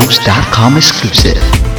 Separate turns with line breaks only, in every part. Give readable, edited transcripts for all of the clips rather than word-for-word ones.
RadioJones.com exclusive.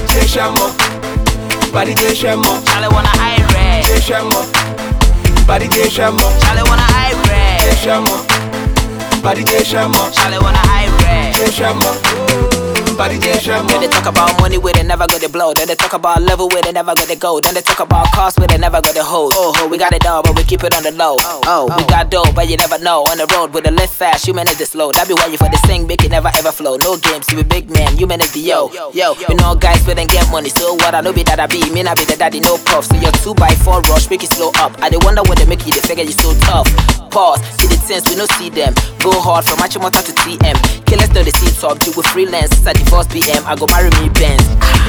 Body
Charlie wanna high
Body
Charlie wanna high
Body
Charlie wanna high
Body
Then they talk about money where they never got the blow. Then they talk about level where they never got the go. Then they talk about cost where they never got the hold. Oh, we got it all, but we keep it on the low. We got dough, but you never know. On the road with the lift fast, you manage the slow. That be why you for the sing big, it never ever flow. No games, you be big man, you manage the yo. We know guys where they get money. So what I know be that I be, me not be the daddy, no puff. So your 2x4 rush, make it slow up. I dey wonder when they make you, they figure you so tough. Pause, see the sense, we no see them. Go hard from Machimota to TM. Killers know the see top, you with freelance. At the first PM, I go marry me Benz.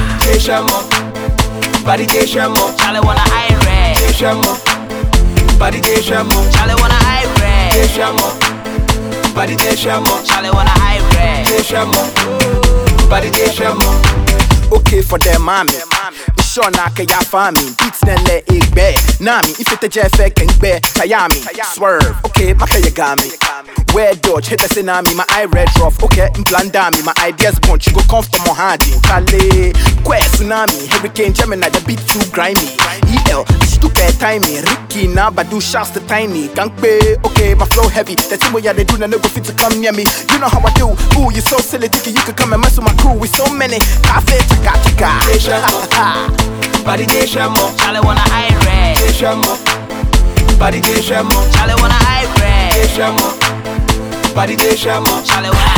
Body
Charlie wanna high
Body
Charlie wanna high
Body
Charlie wanna high
Body
Okay for them, mommy. Sure na ke ya fami beats na le igbe nami if it je fe ken gbe kayami swerve okay maka ya gami where dodge hit the tsunami my eye red rough okay implanda me my ideas bunch you go comfortable handy kale quest tsunami hurricane Gemini the beat too grimy el stupid timing Ricky na badu shouts the tiny gangpe okay my flow heavy the thing where ya they do na no go fit to come near me you know how I do ooh you so silly thinking you could come and mess with my crew with so many cafe chaka
Body
Charlie wanna high
Body
Charlie wanna high
Body
Charlie wanna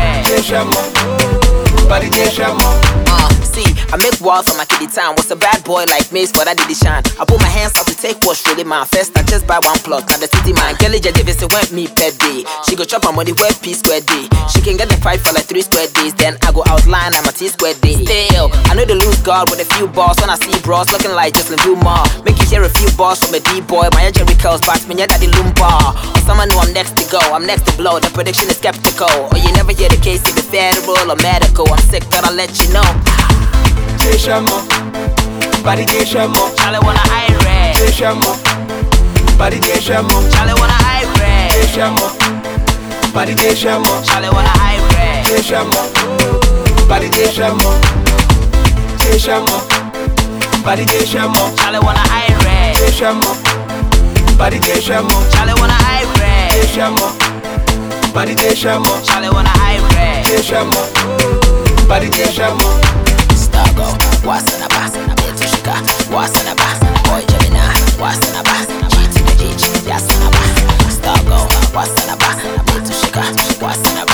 high
Body
See, I make walls on my kiddie town. Was a bad boy like Mace, but I did it shine. I put my hands up to take what's really mine. First, I just buy one plot, now the city mine. Kelly J. Davis went me per day. She go chop her money wet P square day. She can get the fight for like 3 square days. Then I go outline, I'm a T square day. Still, I know the lose guard with a few bars. When I see bros looking like Jocelyn Dumar. Make you hear a few bars from a D-boy. My Jerry Curls, but me yeah daddy Lumbar. Or someone know I'm next to go. I'm next to blow. The prediction is skeptical. Or you never hear the case if it's federal or medical. I'm sick, but I'll let you know.
Body
Charlie wanna high
Body
Charlie wanna high
Body
Charlie wanna high
Body Body
Charlie wanna high
Body
Charlie wanna high
Body
Charlie wanna high
Body
Stargo, Wasanaba, Betushka, Wasanaba, Boy Gemina, Wasanaba, G to the H, Yasanaba, Stargo, Wasanaba, Betushka, Wasanaba.